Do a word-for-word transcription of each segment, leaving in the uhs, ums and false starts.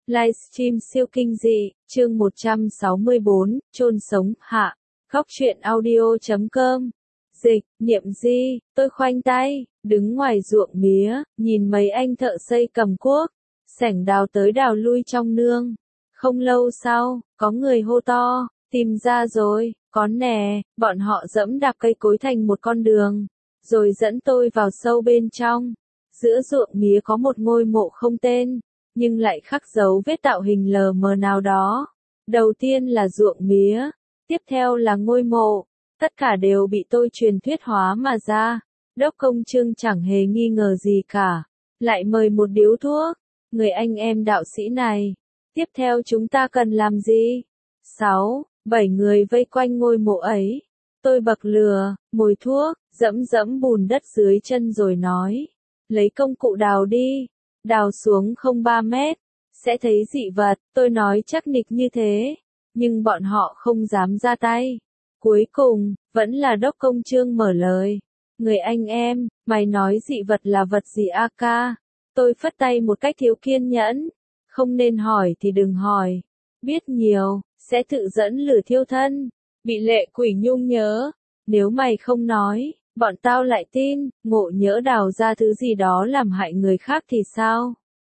Livestream siêu kinh dị, chương một trăm sáu mươi bốn, chôn sống, hạ. Góc truyện audio chấm com. Dịch, Niệm Di, tôi khoanh tay, đứng ngoài ruộng mía, nhìn mấy anh thợ xây cầm cuốc, sảnh đào tới đào lui trong nương. Không lâu sau, có người hô to, tìm ra rồi, có nè, bọn họ dẫm đạp cây cối thành một con đường, rồi dẫn tôi vào sâu bên trong. Giữa ruộng mía có một ngôi mộ không tên, nhưng lại khắc dấu vết tạo hình lờ mờ nào đó. Đầu tiên là ruộng mía, tiếp theo là ngôi mộ, tất cả đều bị tôi truyền thuyết hóa mà ra. Đốc Công Trương chẳng hề nghi ngờ gì cả, lại mời một điếu thuốc. Người anh em đạo sĩ này, tiếp theo chúng ta cần làm gì? Sáu, bảy người vây quanh ngôi mộ ấy. Tôi bậc lửa, mồi thuốc, dẫm dẫm bùn đất dưới chân rồi nói, lấy công cụ đào đi. Đào xuống không ba mét, sẽ thấy dị vật, tôi nói chắc nịch như thế, nhưng bọn họ không dám ra tay. Cuối cùng, vẫn là Đốc Công Trương mở lời. Người anh em, mày nói dị vật là vật gì a ca? Tôi phất tay một cách thiếu kiên nhẫn. Không nên hỏi thì đừng hỏi. Biết nhiều, sẽ tự dẫn lửa thiêu thân. Bị lệ quỷ nhung nhớ. Nếu mày không nói, bọn tao lại tin, ngộ nhỡ đào ra thứ gì đó làm hại người khác thì sao?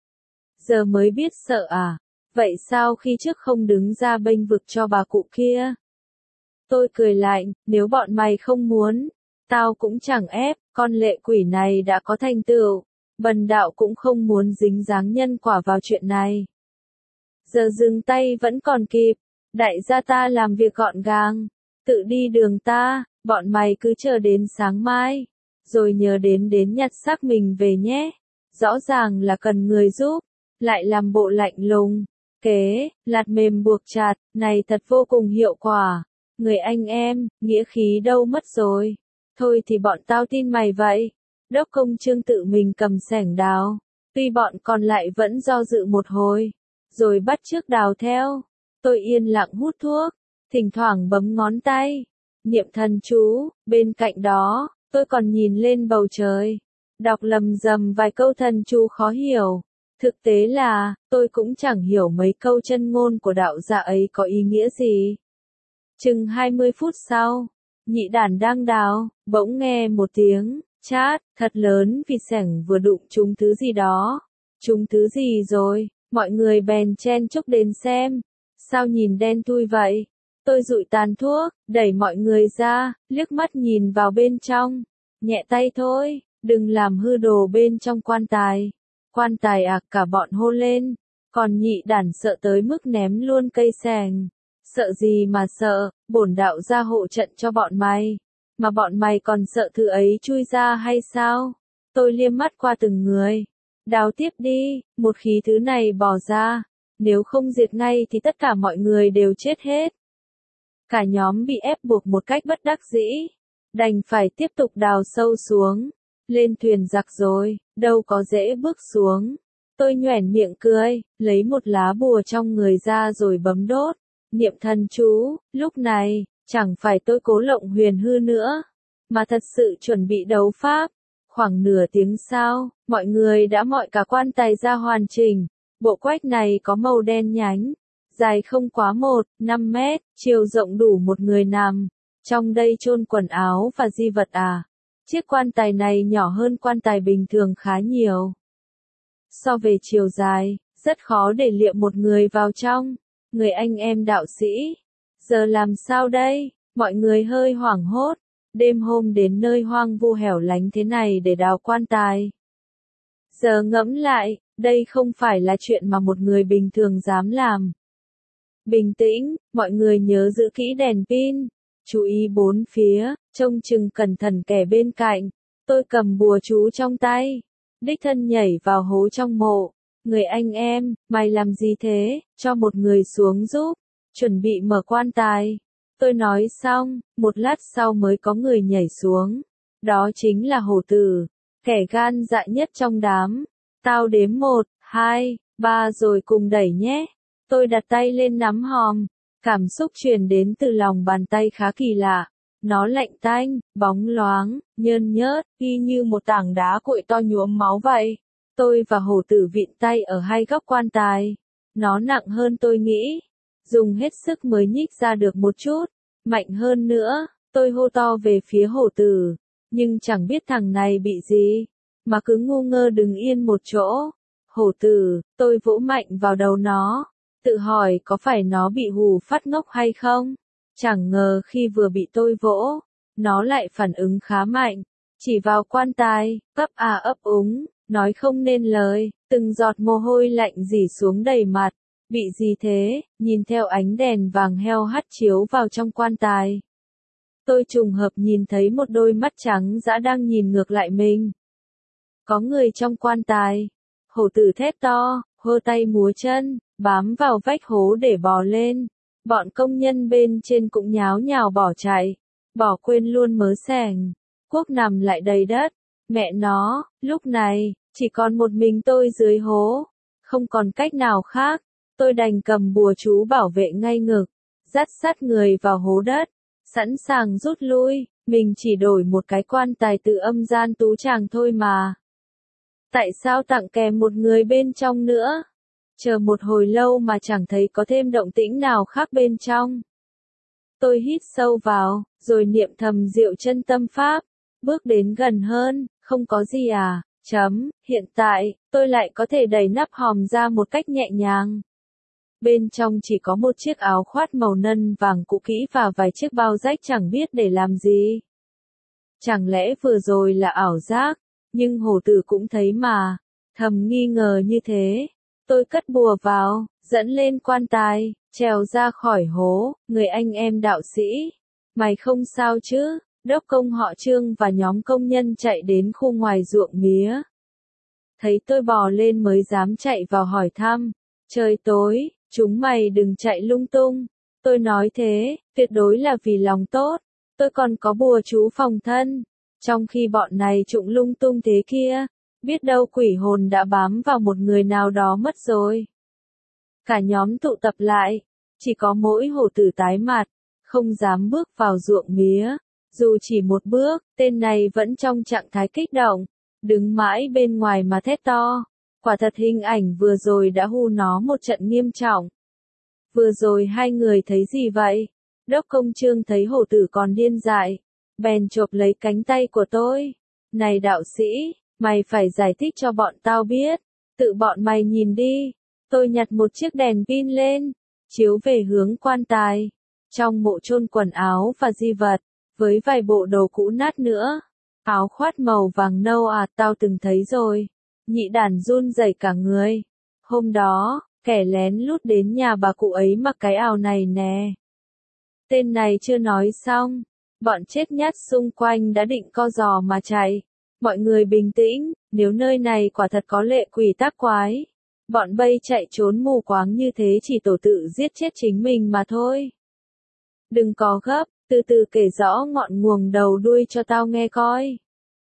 Giờ mới biết sợ à? Vậy sao khi trước không đứng ra bênh vực cho bà cụ kia? Tôi cười lạnh, nếu bọn mày không muốn, tao cũng chẳng ép, con lệ quỷ này đã có thành tựu, bần đạo cũng không muốn dính dáng nhân quả vào chuyện này. Giờ dừng tay vẫn còn kịp, đại gia ta làm việc gọn gàng, tự đi đường ta. Bọn mày cứ chờ đến sáng mai, rồi nhớ đến đến nhặt xác mình về nhé. Rõ ràng là cần người giúp, lại làm bộ lạnh lùng. Kế, lạt mềm buộc chặt, này thật vô cùng hiệu quả. Người anh em, nghĩa khí đâu mất rồi. Thôi thì bọn tao tin mày vậy. Đốc Công Trương tự mình cầm xẻng đào. Tuy bọn còn lại vẫn do dự một hồi, rồi bắt chước đào theo. Tôi yên lặng hút thuốc, thỉnh thoảng bấm ngón tay. Niệm thần chú, bên cạnh đó, tôi còn nhìn lên bầu trời, đọc lầm rầm vài câu thần chú khó hiểu. Thực tế là, tôi cũng chẳng hiểu mấy câu chân ngôn của đạo gia ấy có ý nghĩa gì. Chừng hai mươi phút sau, nhị đản đang đào, bỗng nghe một tiếng, chát, thật lớn vì xẻng vừa đụng trúng thứ gì đó. Trúng thứ gì rồi, mọi người bèn chen chúc đến xem. Sao nhìn đen thui vậy? Tôi dụi tàn thuốc, đẩy mọi người ra, liếc mắt nhìn vào bên trong. Nhẹ tay thôi, đừng làm hư đồ bên trong quan tài. Quan tài à, cả bọn hô lên. Còn nhị đản sợ tới mức ném luôn cây xẻng. Sợ gì mà sợ, bổn đạo ra hộ trận cho bọn mày. Mà bọn mày còn sợ thứ ấy chui ra hay sao? Tôi liếc mắt qua từng người. Đào tiếp đi, một khi thứ này bỏ ra. Nếu không diệt ngay thì tất cả mọi người đều chết hết. Cả nhóm bị ép buộc một cách bất đắc dĩ, đành phải tiếp tục đào sâu xuống. Lên thuyền giặc rồi, đâu có dễ bước xuống. Tôi nhoẻn miệng cười, lấy một lá bùa trong người ra rồi bấm đốt, niệm thần chú. Lúc này, chẳng phải tôi cố lộng huyền hư nữa, mà thật sự chuẩn bị đấu pháp. Khoảng nửa tiếng sau, mọi người đã mọi cả quan tài ra hoàn chỉnh. Bộ quách này có màu đen nhánh, dài không quá một, năm mét, chiều rộng đủ một người nằm. Trong đây chôn quần áo và di vật à. Chiếc quan tài này nhỏ hơn quan tài bình thường khá nhiều. So về chiều dài, rất khó để liệm một người vào trong. Người anh em đạo sĩ, giờ làm sao đây? Mọi người hơi hoảng hốt. Đêm hôm đến nơi hoang vu hẻo lánh thế này để đào quan tài. Giờ ngẫm lại, đây không phải là chuyện mà một người bình thường dám làm. Bình tĩnh, mọi người nhớ giữ kỹ đèn pin, chú ý bốn phía, trông chừng cẩn thận kẻ bên cạnh. Tôi cầm bùa chú trong tay, đích thân nhảy vào hố trong mộ. Người anh em, mày làm gì thế? Cho một người xuống giúp, chuẩn bị mở quan tài. Tôi nói xong, một lát sau mới có người nhảy xuống. Đó chính là hổ tử, kẻ gan dạ nhất trong đám. Tao đếm một, hai, ba rồi cùng đẩy nhé. Tôi đặt tay lên nắm hòm, cảm xúc truyền đến từ lòng bàn tay khá kỳ lạ. Nó lạnh tanh, bóng loáng, nhơn nhớt, y như một tảng đá cuội to nhuốm máu vậy. Tôi và hổ tử vịn tay ở hai góc quan tài. Nó nặng hơn tôi nghĩ. Dùng hết sức mới nhích ra được một chút. Mạnh hơn nữa, tôi hô to về phía hổ tử. Nhưng chẳng biết thằng này bị gì. Mà cứ ngu ngơ đứng yên một chỗ. Hổ tử, tôi vỗ mạnh vào đầu nó. Tự hỏi có phải nó bị hù phát ngốc hay không? Chẳng ngờ khi vừa bị tôi vỗ, nó lại phản ứng khá mạnh. Chỉ vào quan tài, ấp à ấp úng, nói không nên lời, từng giọt mồ hôi lạnh rỉ xuống đầy mặt. Bị gì thế? Nhìn theo ánh đèn vàng heo hắt chiếu vào trong quan tài. Tôi trùng hợp nhìn thấy một đôi mắt trắng dã đang nhìn ngược lại mình. Có người trong quan tài. Hổ tử thét to, hơ tay múa chân, bám vào vách hố để bò lên. Bọn công nhân bên trên cũng nháo nhào bỏ chạy. Bỏ quên luôn mớ xẻng. Cuốc nằm lại đầy đất. Mẹ nó, lúc này, chỉ còn một mình tôi dưới hố. Không còn cách nào khác. Tôi đành cầm bùa chú bảo vệ ngay ngực. Dắt sát người vào hố đất. Sẵn sàng rút lui. Mình chỉ đổi một cái quan tài tự âm gian tú tràng thôi mà. Tại sao tặng kèm một người bên trong nữa? Chờ một hồi lâu mà chẳng thấy có thêm động tĩnh nào khác bên trong. Tôi hít sâu vào, rồi niệm thầm diệu chân tâm pháp. Bước đến gần hơn, không có gì à, chấm, hiện tại, tôi lại có thể đẩy nắp hòm ra một cách nhẹ nhàng. Bên trong chỉ có một chiếc áo khoác màu ngân vàng cũ kỹ và vài chiếc bao rách chẳng biết để làm gì. Chẳng lẽ vừa rồi là ảo giác, nhưng hổ tử cũng thấy mà, thầm nghi ngờ như thế. Tôi cất bùa vào, dẫn lên quan tài, trèo ra khỏi hố, người anh em đạo sĩ. Mày không sao chứ? Đốc công họ Trương và nhóm công nhân chạy đến khu ngoài ruộng mía. Thấy tôi bò lên mới dám chạy vào hỏi thăm. Trời tối, chúng mày đừng chạy lung tung. Tôi nói thế, tuyệt đối là vì lòng tốt. Tôi còn có bùa chú phòng thân. Trong khi bọn này trụng lung tung thế kia, biết đâu quỷ hồn đã bám vào một người nào đó mất rồi. Cả nhóm tụ tập lại, chỉ có mỗi hổ tử tái mặt, không dám bước vào ruộng mía. Dù chỉ một bước, tên này vẫn trong trạng thái kích động, đứng mãi bên ngoài mà thét to. Quả thật hình ảnh vừa rồi đã hù nó một trận nghiêm trọng. Vừa rồi hai người thấy gì vậy? Đốc công Trương thấy hổ tử còn điên dại, bèn chộp lấy cánh tay của tôi. Này đạo sĩ, mày phải giải thích cho bọn tao biết. Tự bọn mày nhìn đi. Tôi nhặt một chiếc đèn pin lên, chiếu về hướng quan tài. Trong mộ chôn quần áo và di vật, với vài bộ đồ cũ nát nữa. Áo khoác màu vàng nâu à, tao từng thấy rồi. Nhị đàn run rẩy cả người. Hôm đó, kẻ lén lút đến nhà bà cụ ấy mặc cái áo này nè. Tên này chưa nói xong. Bọn chết nhát xung quanh đã định co giò mà chạy. Mọi người bình tĩnh, nếu nơi này quả thật có lệ quỷ tác quái. Bọn bây chạy trốn mù quáng như thế chỉ tổ tự giết chết chính mình mà thôi. Đừng có gấp, từ từ kể rõ ngọn nguồn đầu đuôi cho tao nghe coi.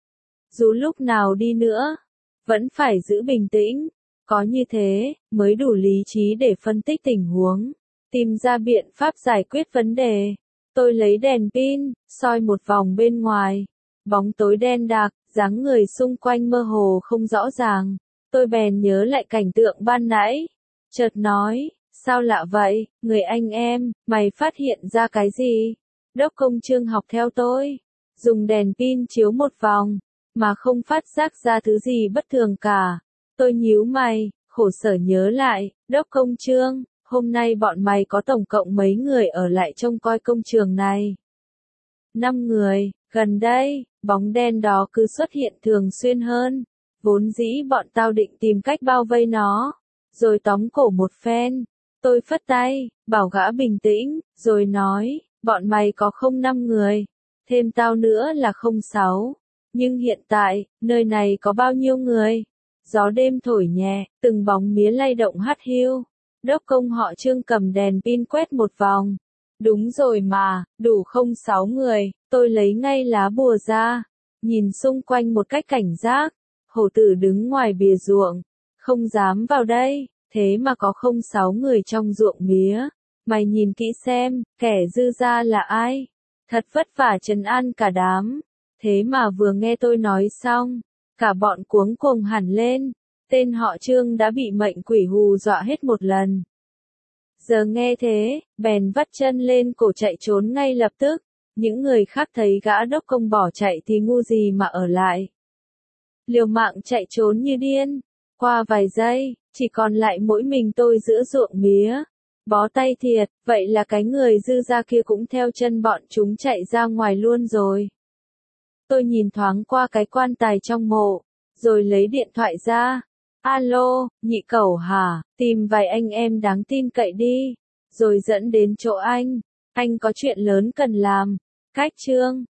Dù lúc nào đi nữa, vẫn phải giữ bình tĩnh. Có như thế, mới đủ lý trí để phân tích tình huống. Tìm ra biện pháp giải quyết vấn đề. Tôi lấy đèn pin, soi một vòng bên ngoài. Bóng tối đen đặc, dáng người xung quanh mơ hồ không rõ ràng. Tôi bèn nhớ lại cảnh tượng ban nãy. Chợt nói, sao lạ vậy, người anh em, mày phát hiện ra cái gì? Đốc công Trương học theo tôi. Dùng đèn pin chiếu một vòng, mà không phát giác ra thứ gì bất thường cả. Tôi nhíu mày, khổ sở nhớ lại, Đốc công Trương, hôm nay bọn mày có tổng cộng mấy người ở lại trông coi công trường này? Năm người, gần đây, bóng đen đó cứ xuất hiện thường xuyên hơn. Vốn dĩ bọn tao định tìm cách bao vây nó, rồi tóm cổ một phen. Tôi phất tay, bảo gã bình tĩnh, rồi nói, bọn mày có không năm người, thêm tao nữa là không sáu. Nhưng hiện tại, nơi này có bao nhiêu người? Gió đêm thổi nhẹ, từng bóng mía lay động hắt hiu. Đốc công họ Trương cầm đèn pin quét một vòng. Đúng rồi mà, đủ không sáu người. Tôi lấy ngay lá bùa ra, nhìn xung quanh một cách cảnh giác. Hổ tử đứng ngoài bìa ruộng, không dám vào đây, thế mà có không sáu người trong ruộng mía. Mày nhìn kỹ xem, kẻ dư ra là ai? Thật vất vả trấn an cả đám. Thế mà vừa nghe tôi nói xong, cả bọn cuống cuồng hẳn lên. tên họ Trương đã bị mệnh quỷ hù dọa hết một lần. Giờ nghe thế, bèn vắt chân lên cổ chạy trốn ngay lập tức. Những người khác thấy gã đốc công bỏ chạy thì ngu gì mà ở lại. Liều mạng chạy trốn như điên. Qua vài giây, chỉ còn lại mỗi mình tôi giữa ruộng mía. Bó tay thiệt, vậy là cái người dư ra kia cũng theo chân bọn chúng chạy ra ngoài luôn rồi. Tôi nhìn thoáng qua cái quan tài trong mộ, rồi lấy điện thoại ra. Alo, nhị cẩu hả, tìm vài anh em đáng tin cậy đi, rồi dẫn đến chỗ anh. Anh có chuyện lớn cần làm. Cách Trương.